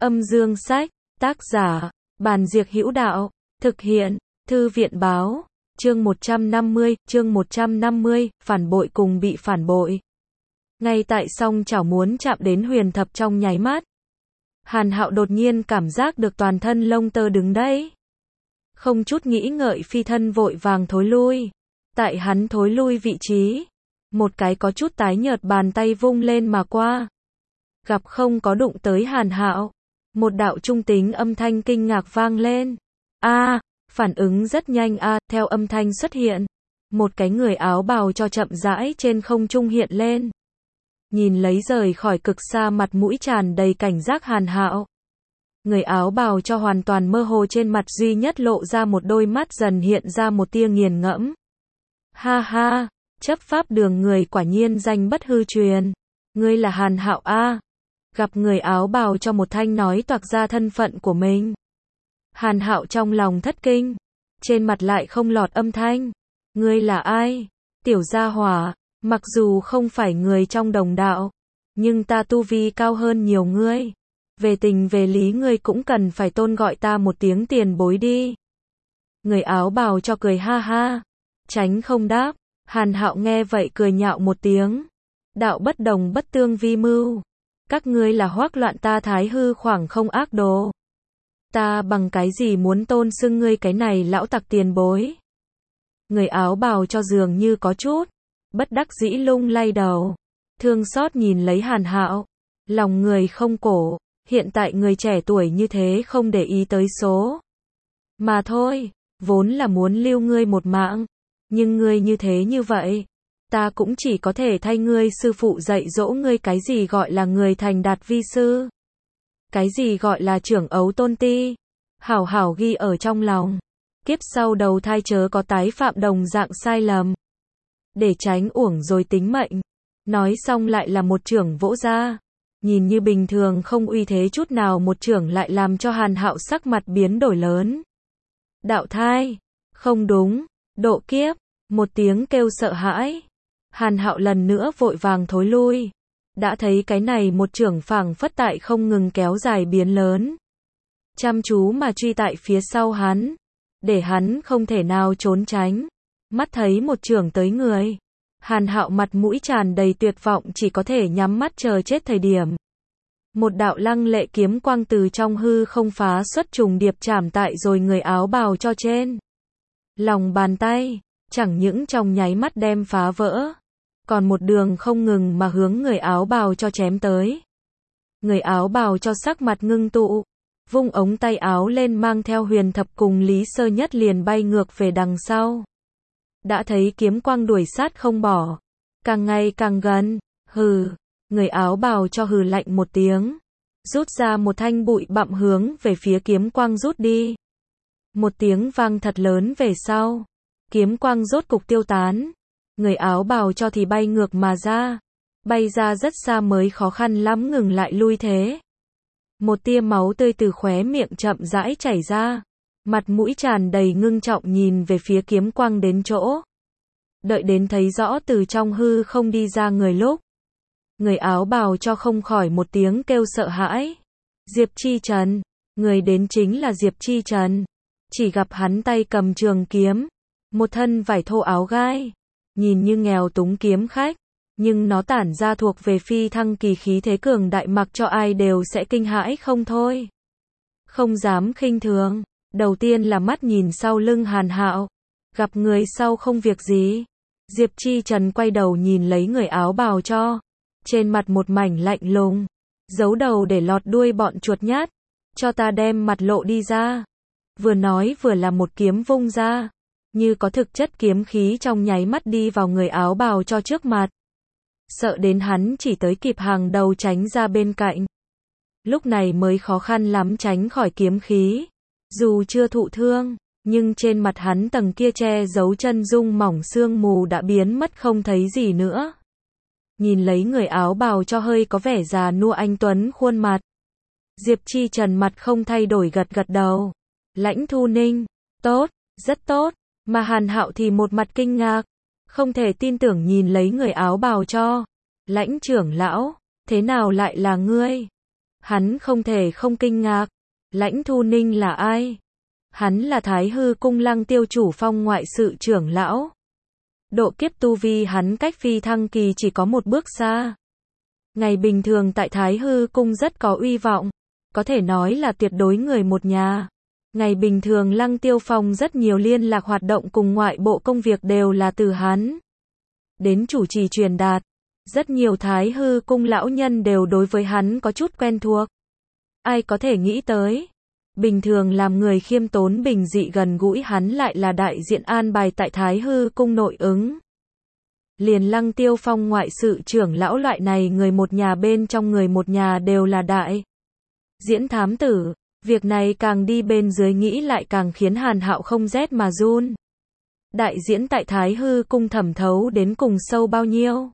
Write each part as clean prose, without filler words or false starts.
Âm dương sách, tác giả, Bàn Diệc Hữu Đạo, thực hiện, Thư viện báo, chương 150, phản bội cùng bị phản bội. Ngay tại song chảo muốn chạm đến Huyền Thập trong nháy mắt, Hàn Hạo đột nhiên cảm giác được toàn thân lông tơ đứng đấy. Không chút nghĩ ngợi phi thân vội vàng thối lui. Tại hắn thối lui vị trí, một cái có chút tái nhợt bàn tay vung lên mà qua. Gặp không có đụng tới Hàn Hạo, một đạo trung tính âm thanh kinh ngạc vang lên. Phản ứng rất nhanh theo âm thanh xuất hiện, một cái người áo bào cho chậm rãi trên không trung hiện lên. Nhìn lấy rời khỏi cực xa mặt mũi tràn đầy cảnh giác Hàn Hạo. Người áo bào cho hoàn toàn mơ hồ, trên mặt duy nhất lộ ra một đôi mắt dần hiện ra một tia nghiền ngẫm. Ha ha, chấp pháp đường người quả nhiên danh bất hư truyền. Ngươi là Hàn Hạo Gặp người áo bào cho một thanh nói toạc ra thân phận của mình. Hàn Hạo trong lòng thất kinh, trên mặt lại không lọt âm thanh. Ngươi là ai? Tiểu gia hỏa, mặc dù không phải người trong đồng đạo, nhưng ta tu vi cao hơn nhiều ngươi. Về tình về lý ngươi cũng cần phải tôn gọi ta một tiếng tiền bối đi. Người áo bào cho cười ha ha, tránh không đáp. Hàn Hạo nghe vậy cười nhạo một tiếng. Đạo bất đồng bất tương vi mưu. Các ngươi là hoắc loạn ta Thái Hư khoảng không ác đồ. Ta bằng cái gì muốn tôn xưng ngươi cái này lão tặc tiền bối? Người áo bào cho dường như có chút bất đắc dĩ lung lay đầu, thương xót nhìn lấy Hàn Hạo. Lòng người không cổ, hiện tại người trẻ tuổi như thế không để ý tới số mà thôi, vốn là muốn lưu ngươi một mạng, nhưng ngươi như thế như vậy, ta cũng chỉ có thể thay ngươi sư phụ dạy dỗ ngươi cái gì gọi là người thành đạt vi sư, cái gì gọi là trưởng ấu tôn ti, hảo hảo ghi ở trong lòng, kiếp sau đầu thai chớ có tái phạm đồng dạng sai lầm, để tránh uổng rồi tính mệnh. Nói xong lại là một chưởng vỗ ra, nhìn như bình thường không uy thế chút nào, một chưởng lại làm cho Hàn Hạo sắc mặt biến đổi lớn. Đạo thai, không đúng, độ kiếp, một tiếng kêu sợ hãi. Hàn Hạo lần nữa vội vàng thối lui. Đã thấy cái này một chưởng phảng phất tại không ngừng kéo dài biến lớn. Chăm chú mà truy tại phía sau hắn, để hắn không thể nào trốn tránh. Mắt thấy một chưởng tới người, Hàn Hạo mặt mũi tràn đầy tuyệt vọng, chỉ có thể nhắm mắt chờ chết thời điểm. Một đạo lăng lệ kiếm quang từ trong hư không phá xuất trùng điệp chạm tại rồi người áo bào cho trên lòng bàn tay, chẳng những trong nháy mắt đem phá vỡ, còn một đường không ngừng mà hướng người áo bào cho chém tới. Người áo bào cho sắc mặt ngưng tụ, vung ống tay áo lên, mang theo Huyền Thập cùng Lý Sơ Nhất liền bay ngược về đằng sau. Đã thấy kiếm quang đuổi sát không bỏ, càng ngày càng gần. Hừ, người áo bào cho hừ lạnh một tiếng, rút ra một thanh bụi bặm hướng về phía kiếm quang rút đi. Một tiếng vang thật lớn về sau, kiếm quang rốt cục tiêu tán. Người áo bào cho thì bay ngược mà ra, bay ra rất xa mới khó khăn lắm ngừng lại lui thế. Một tia máu tươi từ khóe miệng chậm rãi chảy ra, mặt mũi tràn đầy ngưng trọng nhìn về phía kiếm quang đến chỗ. Đợi đến thấy rõ từ trong hư không đi ra người lúc, người áo bào cho không khỏi một tiếng kêu sợ hãi. Diệp Chi Trần, người đến chính là Diệp Chi Trần. Chỉ gặp hắn tay cầm trường kiếm, một thân vải thô áo gai, nhìn như nghèo túng kiếm khách, nhưng nó tản ra thuộc về phi thăng kỳ khí thế cường đại, mặc cho ai đều sẽ kinh hãi không thôi. Không dám khinh thường. Đầu tiên là mắt nhìn sau lưng Hàn Hạo, gặp người sau không việc gì. Diệp Chi Trần quay đầu nhìn lấy người áo bào cho, trên mặt một mảnh lạnh lùng, giấu đầu để lọt đuôi bọn chuột nhát, cho ta đem mặt lộ đi ra. Vừa nói vừa là một kiếm vung ra, như có thực chất kiếm khí trong nháy mắt đi vào người áo bào cho trước mặt. Sợ đến hắn chỉ tới kịp hàng đầu tránh ra bên cạnh. Lúc này mới khó khăn lắm tránh khỏi kiếm khí. Dù chưa thụ thương, nhưng trên mặt hắn tầng kia che giấu chân dung mỏng sương mù đã biến mất không thấy gì nữa. Nhìn lấy người áo bào cho hơi có vẻ già nua anh tuấn khuôn mặt, Diệp Chi Trần mặt không thay đổi gật gật đầu. Lãnh Thu Ninh, tốt, rất tốt. Mà Hàn Hạo thì một mặt kinh ngạc, không thể tin tưởng nhìn lấy người áo bào cho. Lãnh trưởng lão, thế nào lại là ngươi? Hắn không thể không kinh ngạc. Lãnh Thu Ninh là ai? Hắn là Thái Hư Cung Lăng Tiêu chủ phong ngoại sự trưởng lão. Độ kiếp tu vi hắn cách phi thăng kỳ chỉ có một bước xa. Ngày bình thường tại Thái Hư Cung rất có uy vọng, có thể nói là tuyệt đối người một nhà. Ngày bình thường Lăng Tiêu Phong rất nhiều liên lạc hoạt động cùng ngoại bộ công việc đều là từ hắn đến chủ trì truyền đạt. Rất nhiều Thái Hư Cung lão nhân đều đối với hắn có chút quen thuộc. Ai có thể nghĩ tới, bình thường làm người khiêm tốn bình dị gần gũi hắn lại là đại diện an bài tại Thái Hư Cung nội ứng. Liền Lăng Tiêu Phong ngoại sự trưởng lão loại này người một nhà bên trong người một nhà đều là đại diễn thám tử. Việc này càng đi bên dưới nghĩ lại càng khiến Hàn Hạo không rét mà run. Đại diễn tại Thái Hư Cung thẩm thấu đến cùng sâu bao nhiêu?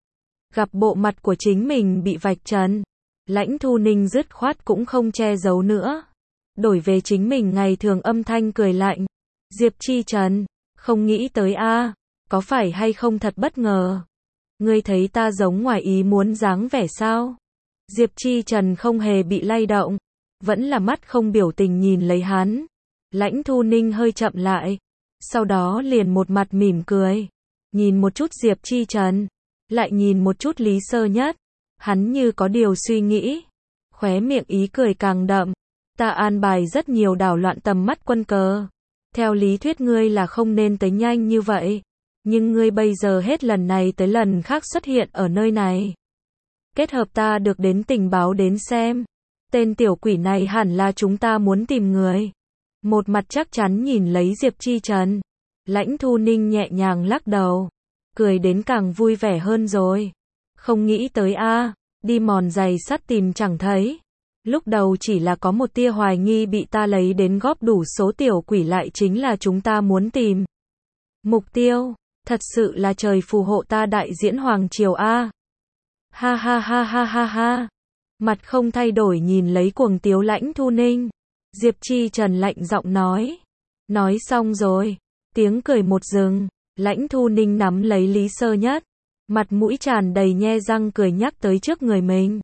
Gặp bộ mặt của chính mình bị vạch trần, Lãnh Thu Ninh dứt khoát cũng không che giấu nữa. Đổi về chính mình ngày thường âm thanh cười lạnh. Diệp Chi Trần, không nghĩ tới a, có phải hay không thật bất ngờ? Ngươi thấy ta giống ngoài ý muốn dáng vẻ sao? Diệp Chi Trần không hề bị lay động, vẫn là mắt không biểu tình nhìn lấy hắn. Lãnh Thu Ninh hơi chậm lại, sau đó liền một mặt mỉm cười. Nhìn một chút Diệp Chi Trần, lại nhìn một chút Lý Sơ Nhất. Hắn như có điều suy nghĩ, khóe miệng ý cười càng đậm. Ta an bài rất nhiều đảo loạn tầm mắt quân cờ. Theo lý thuyết ngươi là không nên tới nhanh như vậy, nhưng ngươi bây giờ hết lần này tới lần khác xuất hiện ở nơi này. Kết hợp ta được đến tình báo đến xem, tên tiểu quỷ này hẳn là chúng ta muốn tìm người. Một mặt chắc chắn nhìn lấy Diệp Chi Trần, Lãnh Thu Ninh nhẹ nhàng lắc đầu, cười đến càng vui vẻ hơn rồi. Không nghĩ tới a, đi mòn giày sắt tìm chẳng thấy. Lúc đầu chỉ là có một tia hoài nghi bị ta lấy đến góp đủ số tiểu quỷ lại chính là chúng ta muốn tìm. Mục tiêu, thật sự là trời phù hộ ta đại diễn Hoàng Triều a. Ha ha ha ha ha ha. Mặt không thay đổi nhìn lấy cuồng tiếu Lãnh Thu Ninh. Diệp Chi Trần lạnh giọng nói. Nói xong rồi, tiếng cười một dừng, Lãnh Thu Ninh nắm lấy Lý Sơ Nhất. Mặt mũi tràn đầy nhe răng cười nhắc tới trước người mình.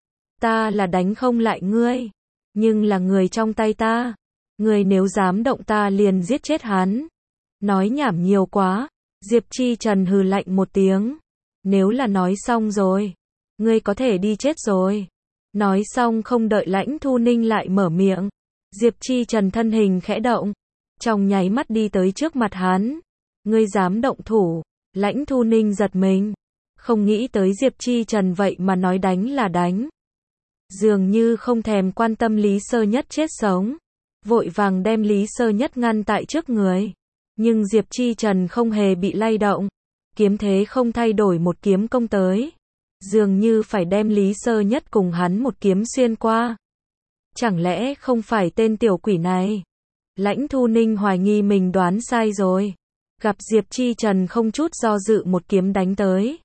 Ta là đánh không lại ngươi, nhưng là người trong tay ta. Ngươi nếu dám động ta liền giết chết hắn. Nói nhảm nhiều quá. Diệp Chi Trần hừ lạnh một tiếng. Nếu là nói xong rồi, ngươi có thể đi chết rồi. Nói xong không đợi Lãnh Thu Ninh lại mở miệng, Diệp Chi Trần thân hình khẽ động, trong nháy mắt đi tới trước mặt hắn. Ngươi dám động thủ? Lãnh Thu Ninh giật mình, không nghĩ tới Diệp Chi Trần vậy mà nói đánh là đánh. Dường như không thèm quan tâm Lý Sơ Nhất chết sống, vội vàng đem Lý Sơ Nhất ngăn tại trước người. Nhưng Diệp Chi Trần không hề bị lay động, kiếm thế không thay đổi một kiếm công tới. Dường như phải đem Lý Sơ Nhất cùng hắn một kiếm xuyên qua. Chẳng lẽ không phải tên tiểu quỷ này? Lãnh Thu Ninh hoài nghi mình đoán sai rồi. Gặp Diệp Chi Trần không chút do dự một kiếm đánh tới.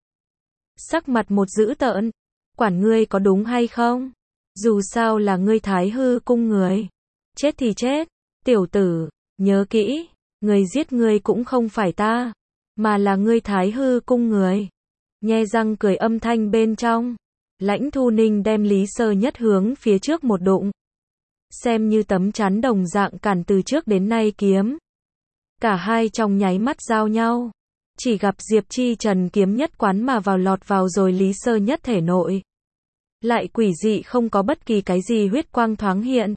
Sắc mặt một dữ tợn. Quản ngươi có đúng hay không? Dù sao là ngươi Thái Hư Cung người. Chết thì chết. Tiểu tử, nhớ kỹ, người giết ngươi cũng không phải ta, mà là ngươi Thái Hư Cung người. Nhe răng cười âm thanh bên trong, Lãnh Thu Ninh đem Lý Sơ Nhất hướng phía trước một đụng. Xem như tấm chắn đồng dạng cản từ trước đến nay kiếm. Cả hai trong nháy mắt giao nhau. Chỉ gặp Diệp Chi Trần kiếm nhất quán mà vào lọt vào rồi Lý Sơ Nhất thể nội. Lại quỷ dị không có bất kỳ cái gì huyết quang thoáng hiện.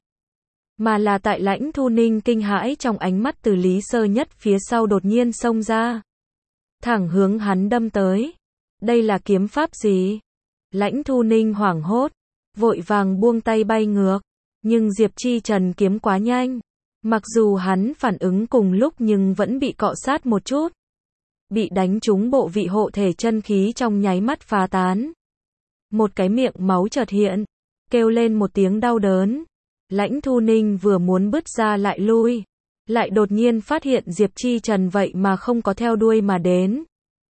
Mà là tại Lãnh Thu Ninh kinh hãi trong ánh mắt từ Lý Sơ Nhất phía sau đột nhiên xông ra. Thẳng hướng hắn đâm tới. Đây là kiếm pháp gì? Lãnh Thu Ninh hoảng hốt, vội vàng buông tay bay ngược. Nhưng Diệp Chi Trần kiếm quá nhanh. Mặc dù hắn phản ứng cùng lúc nhưng vẫn bị cọ sát một chút. Bị đánh trúng bộ vị hộ thể chân khí trong nháy mắt phá tán. Một cái miệng máu chợt hiện, kêu lên một tiếng đau đớn. Lãnh Thu Ninh vừa muốn bứt ra lại lui. Lại đột nhiên phát hiện Diệp Chi Trần vậy mà không có theo đuôi mà đến.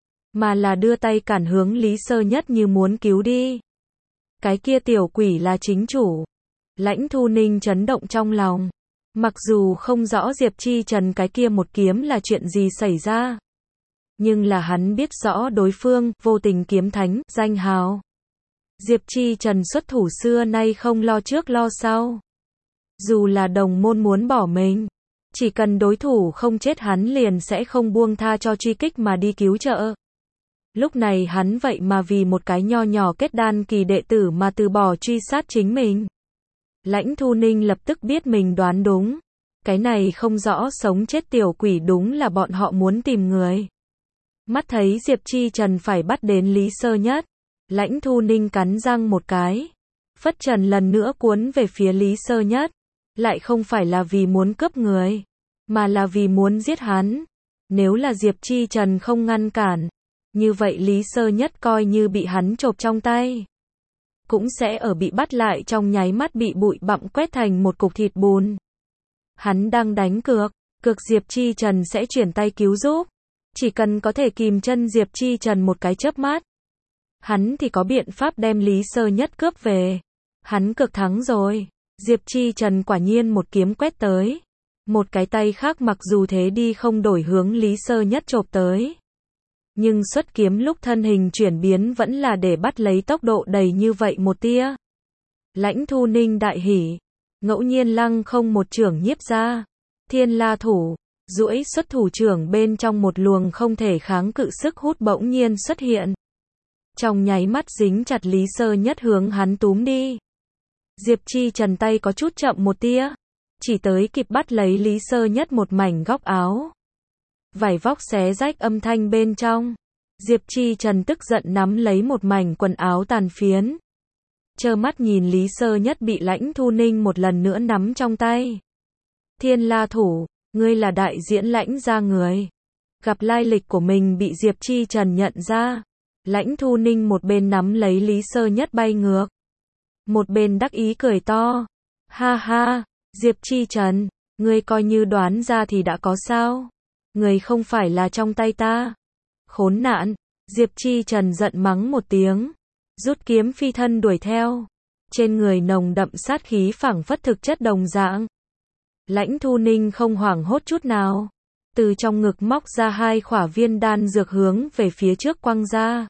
Mà là đưa tay cản hướng Lý Sơ Nhất như muốn cứu đi. Cái kia tiểu quỷ là chính chủ. Lãnh Thu Ninh chấn động trong lòng. Mặc dù không rõ Diệp Chi Trần cái kia một kiếm là chuyện gì xảy ra. Nhưng là hắn biết rõ đối phương, vô tình kiếm thánh, danh hào. Diệp Chi Trần xuất thủ xưa nay không lo trước lo sau. Dù là đồng môn muốn bỏ mình, chỉ cần đối thủ không chết hắn liền sẽ không buông tha cho truy kích mà đi cứu trợ. Lúc này hắn vậy mà vì một cái nho nhỏ kết đan kỳ đệ tử mà từ bỏ truy sát chính mình. Lãnh Thu Ninh lập tức biết mình đoán đúng. Cái này không rõ sống chết tiểu quỷ đúng là bọn họ muốn tìm người. Mắt thấy Diệp Chi Trần phải bắt đến Lý Sơ Nhất. Lãnh Thu Ninh cắn răng một cái. Phất trần lần nữa cuốn về phía Lý Sơ Nhất. Lại không phải là vì muốn cướp người, mà là vì muốn giết hắn. Nếu là Diệp Chi Trần không ngăn cản, như vậy Lý Sơ Nhất coi như bị hắn chộp trong tay, cũng sẽ ở bị bắt lại trong nháy mắt bị bụi bặm quét thành một cục thịt bùn. Hắn đang đánh cược Diệp Chi Trần sẽ chuyển tay cứu giúp. Chỉ cần có thể kìm chân Diệp Chi Trần một cái chớp mắt, hắn thì có biện pháp đem Lý Sơ Nhất cướp về. Hắn cược thắng rồi. Diệp Chi Trần quả nhiên một kiếm quét tới. Một cái tay khác mặc dù thế đi không đổi hướng Lý Sơ Nhất chộp tới. Nhưng xuất kiếm lúc thân hình chuyển biến vẫn là để bắt lấy tốc độ đầy như vậy một tia. Lãnh Thu Ninh đại hỉ. Ngẫu nhiên lăng không một chưởng nhiếp ra. Thiên La thủ. Duỗi xuất thủ trưởng bên trong một luồng không thể kháng cự sức hút bỗng nhiên xuất hiện. Trong nháy mắt dính chặt Lý Sơ Nhất hướng hắn túm đi. Diệp Chi Trần tay có chút chậm một tia, chỉ tới kịp bắt lấy Lý Sơ Nhất một mảnh góc áo. Vải vóc xé rách âm thanh bên trong. Diệp Chi Trần tức giận nắm lấy một mảnh quần áo tàn phiến. Trơ mắt nhìn Lý Sơ Nhất bị Lãnh Thu Ninh một lần nữa nắm trong tay. Thiên La thủ, ngươi là đại diễn Lãnh gia người. Gặp lai lịch của mình bị Diệp Chi Trần nhận ra. Lãnh Thu Ninh một bên nắm lấy Lý Sơ Nhất bay ngược, một bên đắc ý cười to. Ha ha, Diệp Chi Trần, ngươi coi như đoán ra thì đã có sao? Ngươi không phải là trong tay ta. Khốn nạn, Diệp Chi Trần giận mắng một tiếng, rút kiếm phi thân đuổi theo. Trên người nồng đậm sát khí phảng phất thực chất đồng dạng. Lãnh Thu Ninh không hoảng hốt chút nào. Từ trong ngực móc ra 2 khỏa viên đan dược hướng về phía trước quăng ra.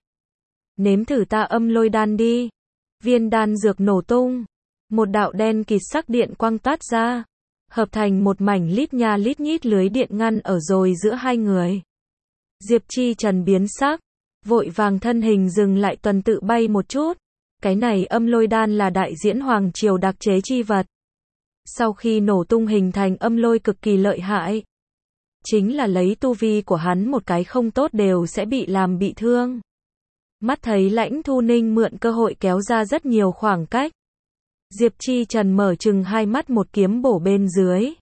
Nếm thử ta âm lôi đan đi. Viên đan dược nổ tung. Một đạo đen kịt sắc điện quang toát ra. Hợp thành một mảnh lít nha lít nhít lưới điện ngăn ở rồi giữa hai người. Diệp Chi Trần biến sắc. Vội vàng thân hình dừng lại tuần tự bay một chút. Cái này âm lôi đan là đại diễn hoàng triều đặc chế chi vật. Sau khi nổ tung hình thành âm lôi cực kỳ lợi hại. Chính là lấy tu vi của hắn một cái không tốt đều sẽ bị làm bị thương. Mắt thấy Lãnh Thu Ninh mượn cơ hội kéo ra rất nhiều khoảng cách. Diệp Chi Trần mở trừng hai mắt một kiếm bổ bên dưới.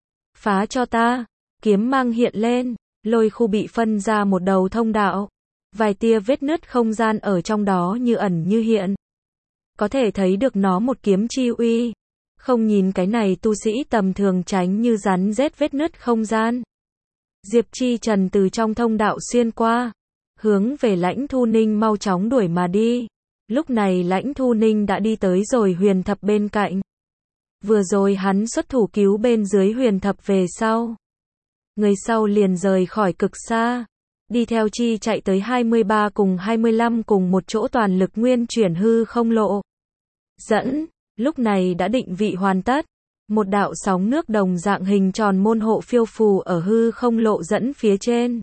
Phá cho ta. Kiếm mang hiện lên. Lôi khu bị phân ra một đầu thông đạo. Vài tia vết nứt không gian ở trong đó như ẩn như hiện. Có thể thấy được nó một kiếm chi uy. Không nhìn cái này tu sĩ tầm thường tránh như rắn rết vết nứt không gian. Diệp Chi Trần từ trong thông đạo xuyên qua. Hướng về Lãnh Thu Ninh mau chóng đuổi mà đi. Lúc này Lãnh Thu Ninh đã đi tới rồi Huyền Thập bên cạnh. Vừa rồi hắn xuất thủ cứu bên dưới Huyền Thập về sau. Người sau liền rời khỏi cực xa. Đi theo chi chạy tới 23 cùng 25 cùng một chỗ toàn lực nguyên chuyển hư không lộ. Dẫn, lúc này đã định vị hoàn tất. Một đạo sóng nước đồng dạng hình tròn môn hộ phiêu phù ở hư không lộ dẫn phía trên.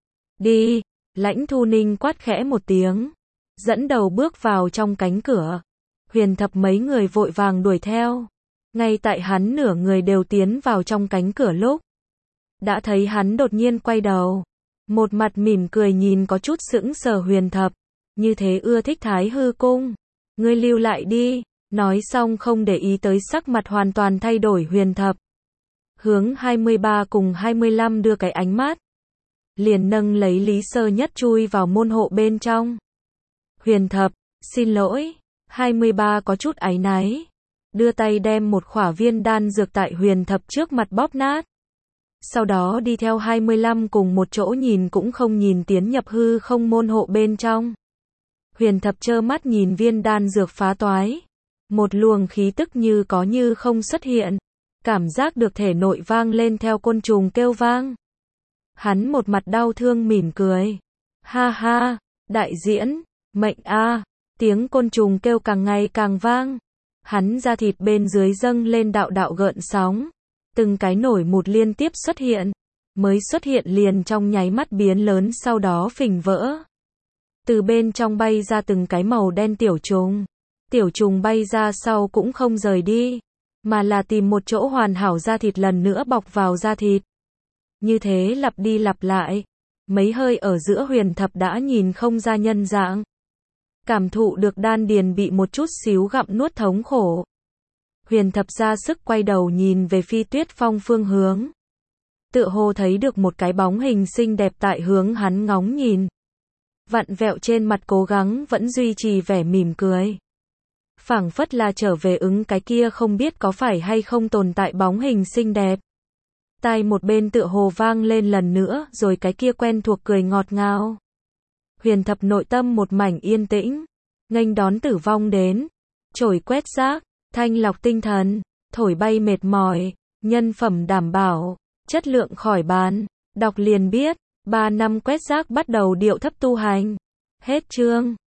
Đi, Lãnh Thu Ninh quát khẽ một tiếng. Dẫn đầu bước vào trong cánh cửa. Huyền Thập mấy người vội vàng đuổi theo. Ngay tại hắn nửa người đều tiến vào trong cánh cửa lúc. Đã thấy hắn đột nhiên quay đầu. Một mặt mỉm cười nhìn có chút sững sờ Huyền Thập. Như thế ưa thích Thái Hư Cung. Ngươi lưu lại đi. Nói xong không để ý tới sắc mặt hoàn toàn thay đổi Huyền Thập. Hướng 23 cùng 25 đưa cái ánh mắt. Liền nâng lấy Lý Sơ Nhất chui vào môn hộ bên trong. Huyền Thập, xin lỗi. 23 có chút áy náy. Đưa tay đem một khỏa viên đan dược tại Huyền Thập trước mặt bóp nát. Sau đó đi theo 25 cùng một chỗ nhìn cũng không nhìn tiến nhập hư không môn hộ bên trong. Huyền Thập trơ mắt nhìn viên đan dược phá toái. Một luồng khí tức như có như không xuất hiện. Cảm giác được thể nội vang lên theo côn trùng kêu vang. Hắn một mặt đau thương mỉm cười. Ha ha, đại diễn, mệnh a, Tiếng côn trùng kêu càng ngày càng vang. Hắn da thịt bên dưới dâng lên đạo đạo gợn sóng. Từng cái nổi mụt liên tiếp xuất hiện. Mới xuất hiện liền trong nháy mắt biến lớn sau đó phình vỡ. Từ bên trong bay ra từng cái màu đen tiểu trùng. Tiểu trùng bay ra sau cũng không rời đi, mà là tìm một chỗ hoàn hảo da thịt lần nữa bọc vào da thịt. Như thế lặp đi lặp lại. Mấy hơi ở giữa Huyền Thập đã nhìn không ra nhân dạng. Cảm thụ được đan điền bị một chút xíu gặm nuốt thống khổ. Huyền Thập ra sức quay đầu nhìn về Phi Tuyết Phong phương hướng. Tựa hồ thấy được một cái bóng hình xinh đẹp tại hướng hắn ngóng nhìn. Vặn vẹo trên mặt cố gắng vẫn duy trì vẻ mỉm cười. Phảng phất là trở về ứng cái kia không biết có phải hay không tồn tại bóng hình xinh đẹp. Tai một bên tựa hồ vang lên lần nữa rồi cái kia quen thuộc cười ngọt ngào. Huyền Thập nội tâm một mảnh yên tĩnh. Nghênh đón tử vong đến. Chổi quét rác, thanh lọc tinh thần, thổi bay mệt mỏi, nhân phẩm đảm bảo, chất lượng khỏi bàn. Đọc liền biết, 3 năm quét rác bắt đầu điệu thấp tu hành. Hết chương.